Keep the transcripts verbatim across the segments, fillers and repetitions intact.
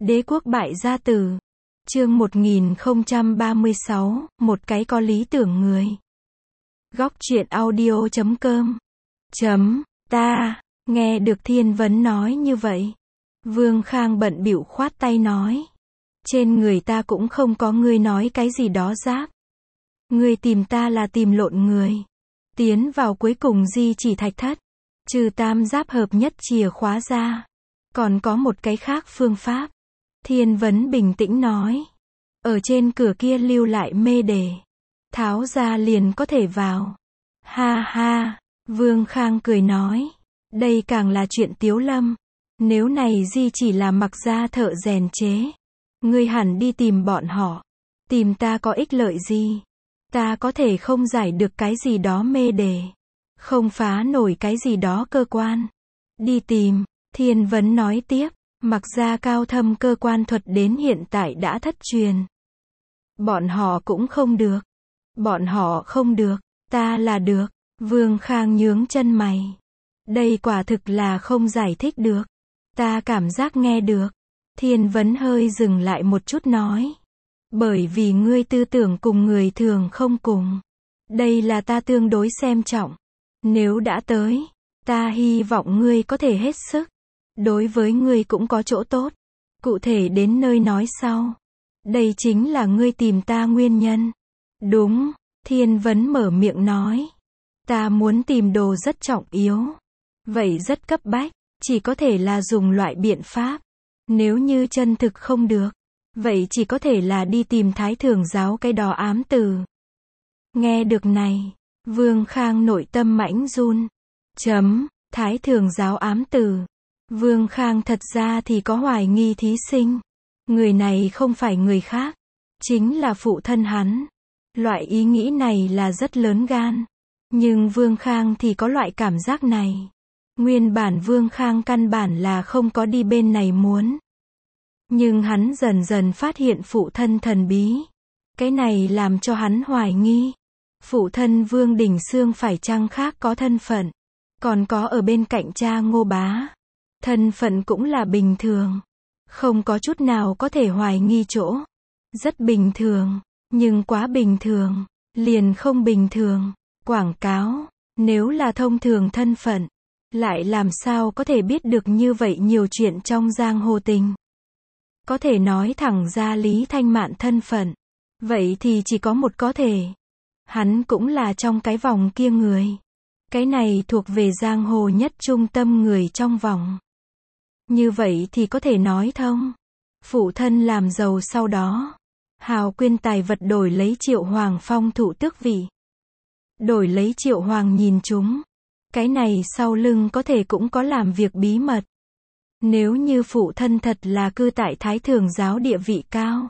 Đế quốc bại gia tử. Chương một nghìn không trăm ba mươi sáu, một cái có lý tưởng người. Góc truyện audio chấm com. Chấm, ta, nghe được Thiên Vấn nói như vậy. Vương Khang bận bịu khoát tay nói. Trên người ta cũng không có ngươi nói cái gì đó giáp. Ngươi tìm ta là tìm lộn người. Tiến vào cuối cùng di chỉ thạch thất. Trừ tam giáp hợp nhất chìa khóa ra. Còn có một cái khác phương pháp. Thiên Vấn bình tĩnh nói. Ở trên cửa kia lưu lại mê đề. Tháo ra liền có thể vào. Ha ha, Vương Khang cười nói. Đây càng là chuyện tiếu lâm. Nếu này di chỉ là mặc gia thợ rèn chế. Ngươi hẳn đi tìm bọn họ. Tìm ta có ích lợi gì? Ta có thể không giải được cái gì đó mê đề. Không phá nổi cái gì đó cơ quan. Đi tìm, Thiên Vấn nói tiếp. Mặc gia cao thâm cơ quan thuật đến hiện tại đã thất truyền. Bọn họ cũng không được. Bọn họ không được, ta là được. Vương Khang nhướng chân mày. Đây quả thực là không giải thích được. Ta cảm giác nghe được. Thiên Vấn hơi dừng lại một chút nói. Bởi vì ngươi tư tưởng cùng người thường không cùng. Đây là ta tương đối xem trọng. Nếu đã tới, ta hy vọng ngươi có thể hết sức. Đối với ngươi cũng có chỗ tốt. Cụ thể đến nơi nói sau. Đây chính là ngươi tìm ta nguyên nhân. Đúng, Thiên Vấn mở miệng nói. Ta muốn tìm đồ rất trọng yếu. Vậy rất cấp bách, chỉ có thể là dùng loại biện pháp. Nếu như chân thực không được, vậy chỉ có thể là đi tìm Thái Thường giáo cái đó ám từ. Nghe được này, Vương Khang nội tâm mãnh run. Chấm, Thái Thường giáo ám từ. Vương Khang thật ra thì có hoài nghi thí sinh. Người này không phải người khác, chính là phụ thân hắn. Loại ý nghĩ này là rất lớn gan. Nhưng Vương Khang thì có loại cảm giác này. Nguyên bản Vương Khang căn bản là không có đi bên này muốn. Nhưng hắn dần dần phát hiện phụ thân thần bí. Cái này làm cho hắn hoài nghi. Phụ thân Vương Đình Xương phải chăng khác có thân phận. Còn có ở bên cạnh cha Ngô Bá. Thân phận cũng là bình thường. Không có chút nào có thể hoài nghi chỗ. Rất bình thường. Nhưng quá bình thường. Liền không bình thường. Quảng cáo. Nếu là thông thường thân phận. Lại làm sao có thể biết được như vậy nhiều chuyện trong giang hồ tình. Có thể nói thẳng ra Lý Thanh Mạn thân phận. Vậy thì chỉ có một có thể. Hắn cũng là trong cái vòng kia người. Cái này thuộc về giang hồ nhất trung tâm người trong vòng. Như vậy thì có thể nói thông. Phụ thân làm giàu sau đó. Hào quyên tài vật đổi lấy Triệu Hoàng phong thụ tước vị. Đổi lấy Triệu Hoàng nhìn chúng. Cái này sau lưng có thể cũng có làm việc bí mật. Nếu như phụ thân thật là cư tại Thái Thường giáo địa vị cao.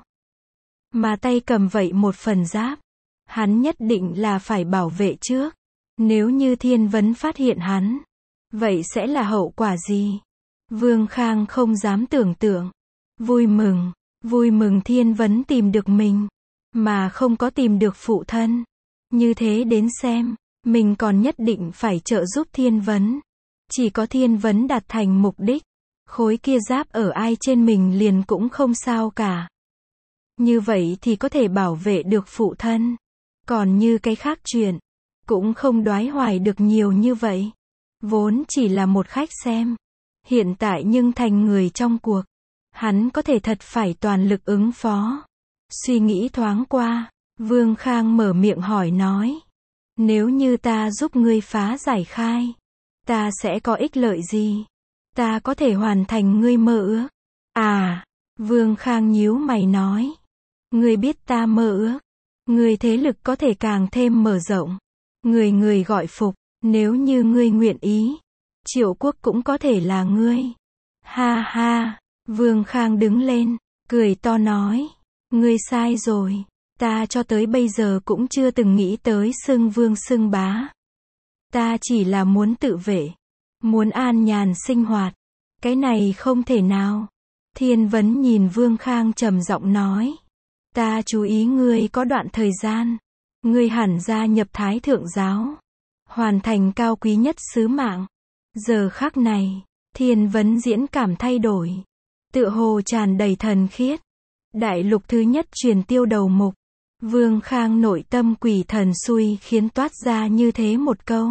Mà tay cầm vậy một phần giáp. Hắn nhất định là phải bảo vệ trước. Nếu như Thiên Vấn phát hiện hắn. Vậy sẽ là hậu quả gì? Vương Khang không dám tưởng tượng. Vui mừng. Vui mừng Thiên Vấn tìm được mình. Mà không có tìm được phụ thân. Như thế đến xem. Mình còn nhất định phải trợ giúp Thiên Vấn. Chỉ có Thiên Vấn đạt thành mục đích. Khối kia giáp ở ai trên mình liền cũng không sao cả. Như vậy thì có thể bảo vệ được phụ thân. Còn như cái khác chuyện. Cũng không đoái hoài được nhiều như vậy. Vốn chỉ là một khách xem. Hiện tại nhưng thành người trong cuộc. Hắn có thể thật phải toàn lực ứng phó. Suy nghĩ thoáng qua. Vương Khang mở miệng hỏi nói. Nếu như ta giúp ngươi phá giải khai. Ta sẽ có ích lợi gì? Ta có thể hoàn thành ngươi mơ ước. À, Vương Khang nhíu mày nói. Ngươi biết ta mơ ước. Ngươi thế lực có thể càng thêm mở rộng. Người người gọi phục. Nếu như ngươi nguyện ý. Triệu quốc cũng có thể là ngươi. Ha ha, Vương Khang đứng lên. Cười to nói. Ngươi sai rồi. Ta cho tới bây giờ cũng chưa từng nghĩ tới xưng vương xưng bá. Ta chỉ là muốn tự vệ. Muốn an nhàn sinh hoạt. Cái này không thể nào. Thiên Vấn nhìn Vương Khang trầm giọng nói. Ta chú ý ngươi có đoạn thời gian. Ngươi hẳn gia nhập Thái Thượng giáo. Hoàn thành cao quý nhất sứ mạng. Giờ khắc này, Thiên Vấn diễn cảm thay đổi. tựa hồ tràn đầy thần khiết. Đại lục thứ nhất truyền tiêu đầu mục. Vương Khang nội tâm quỷ thần xui khiến toát ra như thế một câu.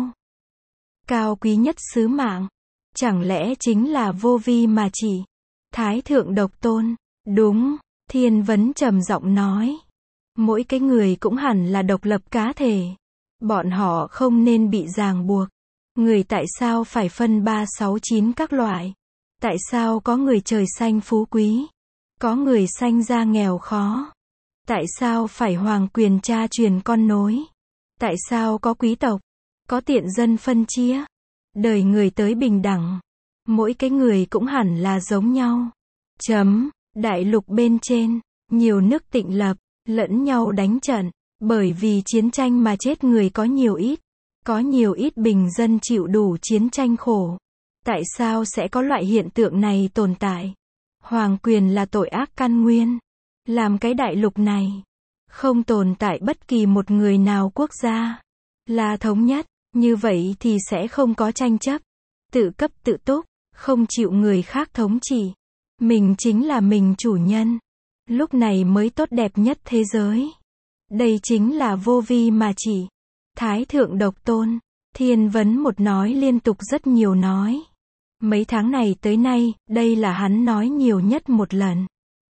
Cao quý nhất sứ mạng. Chẳng lẽ chính là vô vi mà chỉ. Thái thượng độc tôn. Đúng, Thiên Vấn trầm giọng nói. Mỗi cái người cũng hẳn là độc lập cá thể. Bọn họ không nên bị ràng buộc. Người tại sao phải phân ba sáu chín các loại? Tại sao có người trời xanh phú quý? Có người sanh ra nghèo khó? Tại sao phải hoàng quyền cha truyền con nối? Tại sao có quý tộc? Có tiện dân phân chia? Đời người tới bình đẳng. Mỗi cái người cũng hẳn là giống nhau. Chấm. Đại lục bên trên, nhiều nước tịnh lập, lẫn nhau đánh trận. Bởi vì chiến tranh mà chết người có nhiều ít. Có nhiều ít bình dân chịu đủ chiến tranh khổ. Tại sao sẽ có loại hiện tượng này tồn tại? Hoàng quyền là tội ác căn nguyên. Làm cái đại lục này không tồn tại bất kỳ một người nào quốc gia là thống nhất, như vậy thì sẽ không có tranh chấp, tự cấp tự túc, không chịu người khác thống trị. Mình chính là mình chủ nhân. Lúc này mới tốt đẹp nhất thế giới. Đây chính là vô vi mà chỉ. Thái thượng độc tôn. Thiên Vấn một nói liên tục rất nhiều nói. Mấy tháng này tới nay, đây là hắn nói nhiều nhất một lần.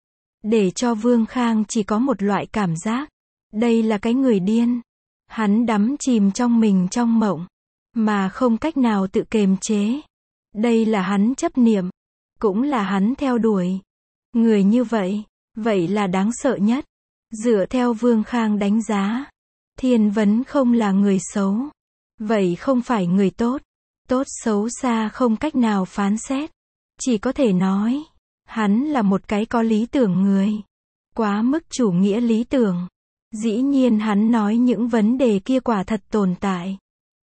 Để cho Vương Khang chỉ có một loại cảm giác. Đây là cái người điên. Hắn đắm chìm trong mình trong mộng. Mà không cách nào tự kiềm chế. Đây là hắn chấp niệm. Cũng là hắn theo đuổi. Người như vậy, vậy là đáng sợ nhất. Dựa theo Vương Khang đánh giá, Thiên Vấn không là người xấu. Vậy không phải người tốt. Tốt xấu xa không cách nào phán xét. Chỉ có thể nói, hắn là một cái có lý tưởng người. Quá mức chủ nghĩa lý tưởng. Dĩ nhiên hắn nói những vấn đề kia quả thật tồn tại.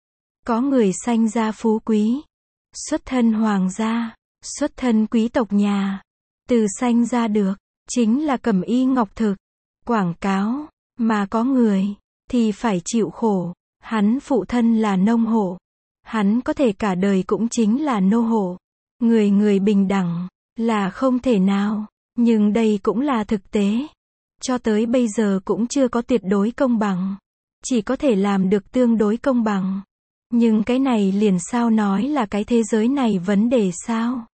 Có người sanh ra phú quý. Xuất thân hoàng gia. Xuất thân quý tộc nhà. Từ sanh ra được. Chính là cẩm y ngọc thực. Quảng cáo. Mà có người. Thì phải chịu khổ. Hắn phụ thân là nông hộ. Hắn có thể cả đời cũng chính là nô hộ. Người người bình đẳng. Là không thể nào. Nhưng đây cũng là thực tế. Cho tới bây giờ cũng chưa có tuyệt đối công bằng. Chỉ có thể làm được tương đối công bằng. Nhưng cái này liền sao nói là cái thế giới này vấn đề sao?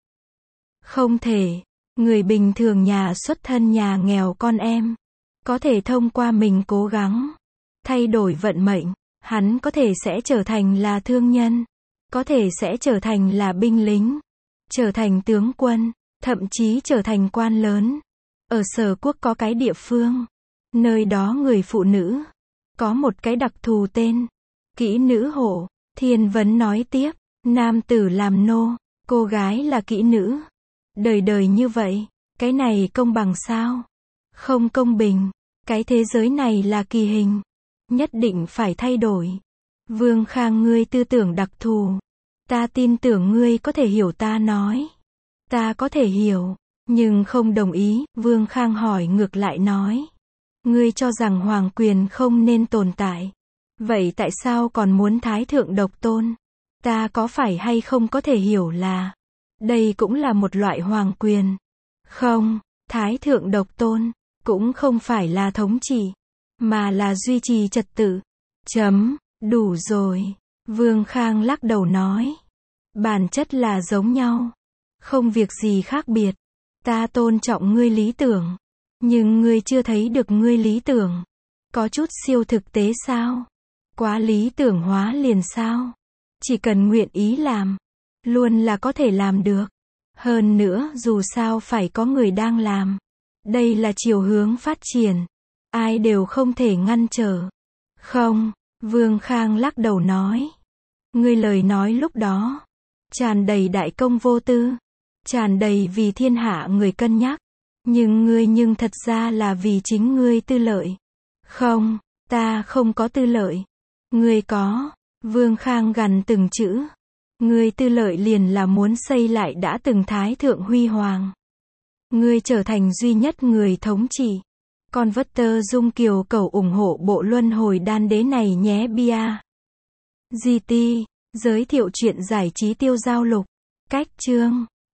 Không thể. Người bình thường nhà xuất thân nhà nghèo con em. Có thể thông qua mình cố gắng. Thay đổi vận mệnh. Hắn có thể sẽ trở thành là thương nhân. Có thể sẽ trở thành là binh lính. Trở thành tướng quân. Thậm chí trở thành quan lớn. Ở Sở Quốc có cái địa phương. Nơi đó người phụ nữ. Có một cái đặc thù tên. Kỹ nữ hộ. Thiên Vấn nói tiếp. Nam tử làm nô. Cô gái là kỹ nữ. Đời đời như vậy. Cái này công bằng sao? Không công bình. Cái thế giới này là kỳ hình. Nhất định phải thay đổi. Vương Khang ngươi tư tưởng đặc thù. Ta tin tưởng ngươi có thể hiểu ta nói. Ta có thể hiểu. Nhưng không đồng ý. Vương Khang hỏi ngược lại nói. Ngươi cho rằng hoàng quyền không nên tồn tại. Vậy tại sao còn muốn thái thượng độc tôn? Ta có phải hay không có thể hiểu là đây cũng là một loại hoàng quyền? Không, thái thượng độc tôn cũng không phải là thống trị, mà là duy trì trật tự. Chấm, đủ rồi. Vương Khang lắc đầu nói. Bản chất là giống nhau. Không việc gì khác biệt. Ta tôn trọng ngươi lý tưởng. Nhưng ngươi chưa thấy được ngươi lý tưởng. Có chút siêu thực tế sao? Quá lý tưởng hóa liền sao? Chỉ cần nguyện ý làm. Luôn là có thể làm được. Hơn nữa dù sao phải có người đang làm. Đây là chiều hướng phát triển. Ai đều không thể ngăn trở. Không, Vương Khang lắc đầu nói. Ngươi lời nói lúc đó. Tràn đầy đại công vô tư. Tràn đầy vì thiên hạ người cân nhắc. Nhưng ngươi nhưng thật ra là vì chính ngươi tư lợi. Không, ta không có tư lợi. Ngươi có. Vương Khang gằn từng chữ. Ngươi tư lợi liền là muốn xây lại đã từng thái thượng huy hoàng. Ngươi trở thành duy nhất người thống trị. Con vất tơ dung kiều cầu ủng hộ bộ luân hồi đan đế này nhé bia. giê tê, giới thiệu truyện giải trí tiêu giao lục. Cách chương.